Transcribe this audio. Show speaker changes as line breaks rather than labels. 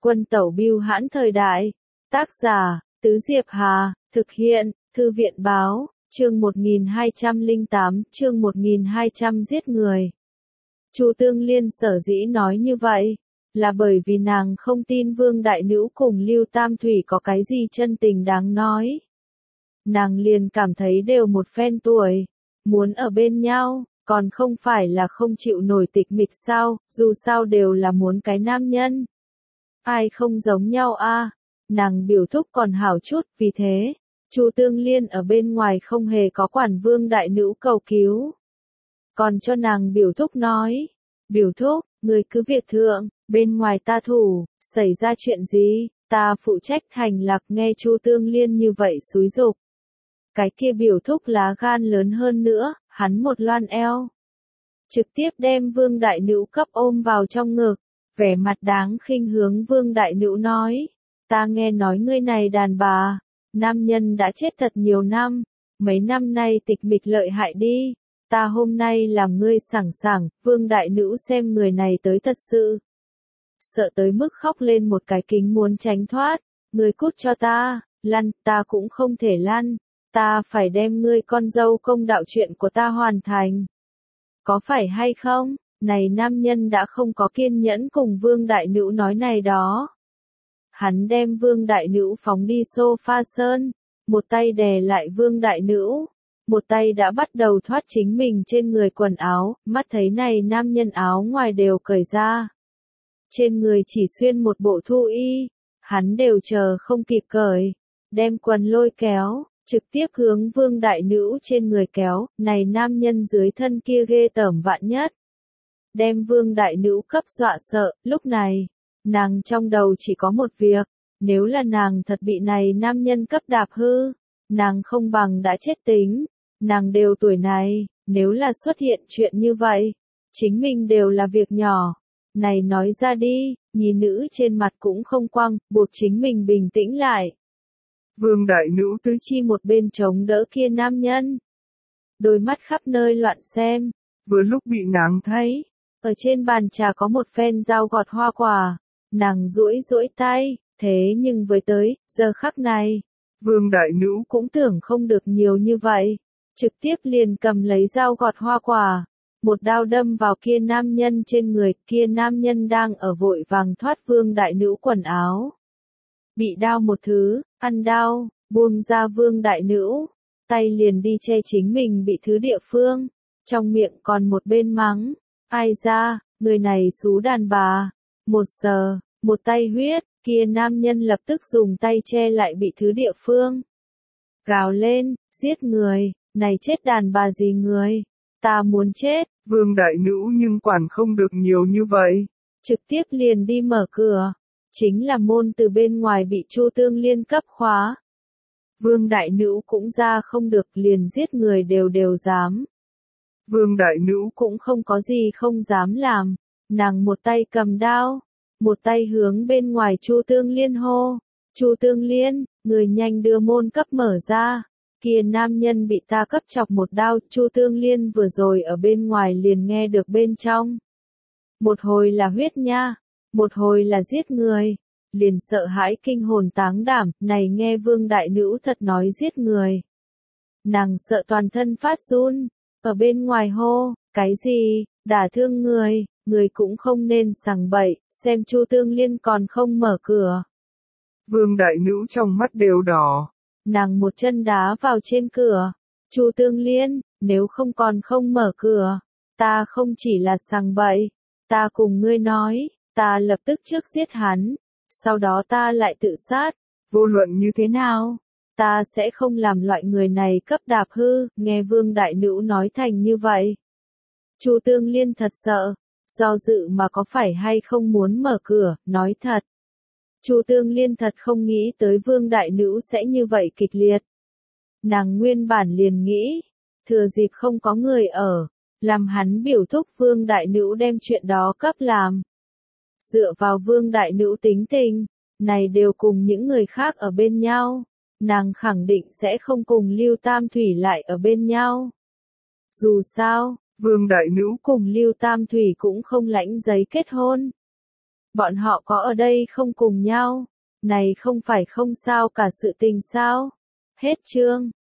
Quân tẩu bưu hãn thời đại. Tác giả, Tứ Diệp Hà, thực hiện, Thư viện báo, chương 1208, chương 1200 giết người. Chu Tương Liên sở dĩ nói như vậy, là bởi vì nàng không tin Vương Đại Nữ cùng Lưu Tam Thủy có cái gì chân tình đáng nói. Nàng liền cảm thấy đều một phen tuổi, muốn ở bên nhau, còn không phải là không chịu nổi tịch mịch sao, dù sao đều là muốn cái nam nhân. Ai không giống nhau a? Nàng biểu thúc còn hảo chút, vì thế, Chu Tương Liên ở bên ngoài không hề có quản Vương Đại Nữ cầu cứu. Còn cho nàng biểu thúc nói, biểu thúc, người cứ việc thượng, bên ngoài ta thủ, xảy ra chuyện gì, ta phụ trách hành lạc. Nghe Chu Tương Liên như vậy xúi giục. Cái kia biểu thúc lá gan lớn hơn nữa, hắn một loan eo. Trực tiếp đem Vương Đại Nữ cấp ôm vào trong ngực, vẻ mặt đáng khinh hướng Vương Đại Nữ nói, ta nghe nói ngươi này đàn bà, nam nhân đã chết thật nhiều năm, mấy năm nay tịch mịch lợi hại đi, ta hôm nay làm ngươi sảng sảng. Vương Đại Nữ xem người này tới thật sự, sợ tới mức khóc lên một cái kính muốn tránh thoát, ngươi cút cho ta, lăn, ta cũng không thể lăn, ta phải đem ngươi con dâu công đạo chuyện của ta hoàn thành. Có phải hay không? Này nam nhân đã không có kiên nhẫn cùng Vương Đại Nữ nói này đó. Hắn đem Vương Đại Nữ phóng đi sofa sơn, một tay đè lại Vương Đại Nữ, một tay đã bắt đầu thoát chính mình trên người quần áo, mắt thấy này nam nhân áo ngoài đều cởi ra. Trên người chỉ xuyên một bộ thu y, hắn đều chờ không kịp cởi, đem quần lôi kéo, trực tiếp hướng Vương Đại Nữ trên người kéo, này nam nhân dưới thân kia ghê tởm vạn nhất. Đem Vương Đại Nữ cấp dọa sợ, lúc này, nàng trong đầu chỉ có một việc, nếu là nàng thật bị này nam nhân cấp đạp hư, nàng không bằng đã chết tính, nàng đều tuổi này, nếu là xuất hiện chuyện như vậy, chính mình đều là việc nhỏ, này nói ra đi, nhí nữ trên mặt cũng không quăng, buộc chính mình bình tĩnh lại. Vương Đại Nữ tứ chi một bên chống đỡ kia nam nhân, đôi mắt khắp nơi loạn xem, vừa lúc bị nàng thấy. Ở trên bàn trà có một phen dao gọt hoa quả, nàng duỗi tay, thế nhưng với tới, giờ khắc này, Vương Đại Nữ cũng tưởng không được nhiều như vậy, trực tiếp liền cầm lấy dao gọt hoa quả, một đao đâm vào kia nam nhân trên người. Kia nam nhân đang ở vội vàng thoát Vương Đại Nữ quần áo. Bị đao một thứ, ăn đau, buông ra Vương Đại Nữ, tay liền đi che chính mình bị thứ địa phương, trong miệng còn một bên mắng. Ai ra, người này xú đàn bà, một sờ, một tay huyết, kia nam nhân lập tức dùng tay che lại bị thứ địa phương. Gào lên, giết người, này chết đàn bà gì người, ta muốn chết. Vương Đại Nữ nhưng quản không được nhiều như vậy, trực tiếp liền đi mở cửa, chính là môn từ bên ngoài bị Chu Tương Liên cấp khóa. Vương Đại Nữ cũng ra không được, liền giết người đều dám. Vương Đại Nữ cũng không có gì không dám làm, nàng một tay cầm đao, một tay hướng bên ngoài Chu Tương Liên hô, Chu Tương Liên, người nhanh đưa môn cấp mở ra, kia nam nhân bị ta cấp chọc một đao. Chu Tương Liên vừa rồi ở bên ngoài liền nghe được bên trong, một hồi là huyết nha, một hồi là giết người, liền sợ hãi kinh hồn táng đảm. Này nghe Vương Đại Nữ thật nói giết người, nàng sợ toàn thân phát run. Ở bên ngoài hô, cái gì, đả thương người, người cũng không nên sằng bậy, xem Chu Tương Liên còn không mở cửa. Vương Đại Nữ trong mắt đều đỏ, nàng một chân đá vào trên cửa, Chu Tương Liên, nếu không còn không mở cửa, ta không chỉ là sằng bậy, ta cùng ngươi nói, ta lập tức trước giết hắn, sau đó ta lại tự sát, vô luận như thế nào, ta sẽ không làm loại người này cấp đạp hư. Nghe Vương Đại Nữ nói thành như vậy, Chu Tương Liên thật sợ, do dự mà có phải hay không muốn mở cửa. Nói thật, Chu Tương Liên thật không nghĩ tới Vương Đại Nữ sẽ như vậy kịch liệt. Nàng nguyên bản liền nghĩ, thừa dịp không có người ở, làm hắn biểu thúc Vương Đại Nữ đem chuyện đó cấp làm. Dựa vào Vương Đại Nữ tính tình, này đều cùng những người khác ở bên nhau, nàng khẳng định sẽ không cùng Lưu Tam Thủy lại ở bên nhau. Dù sao, Vương Đại Nữ cùng Lưu Tam Thủy cũng không lãnh giấy kết hôn. Bọn họ có ở đây không cùng nhau? Này không phải không sao cả sự tình sao? Hết chương.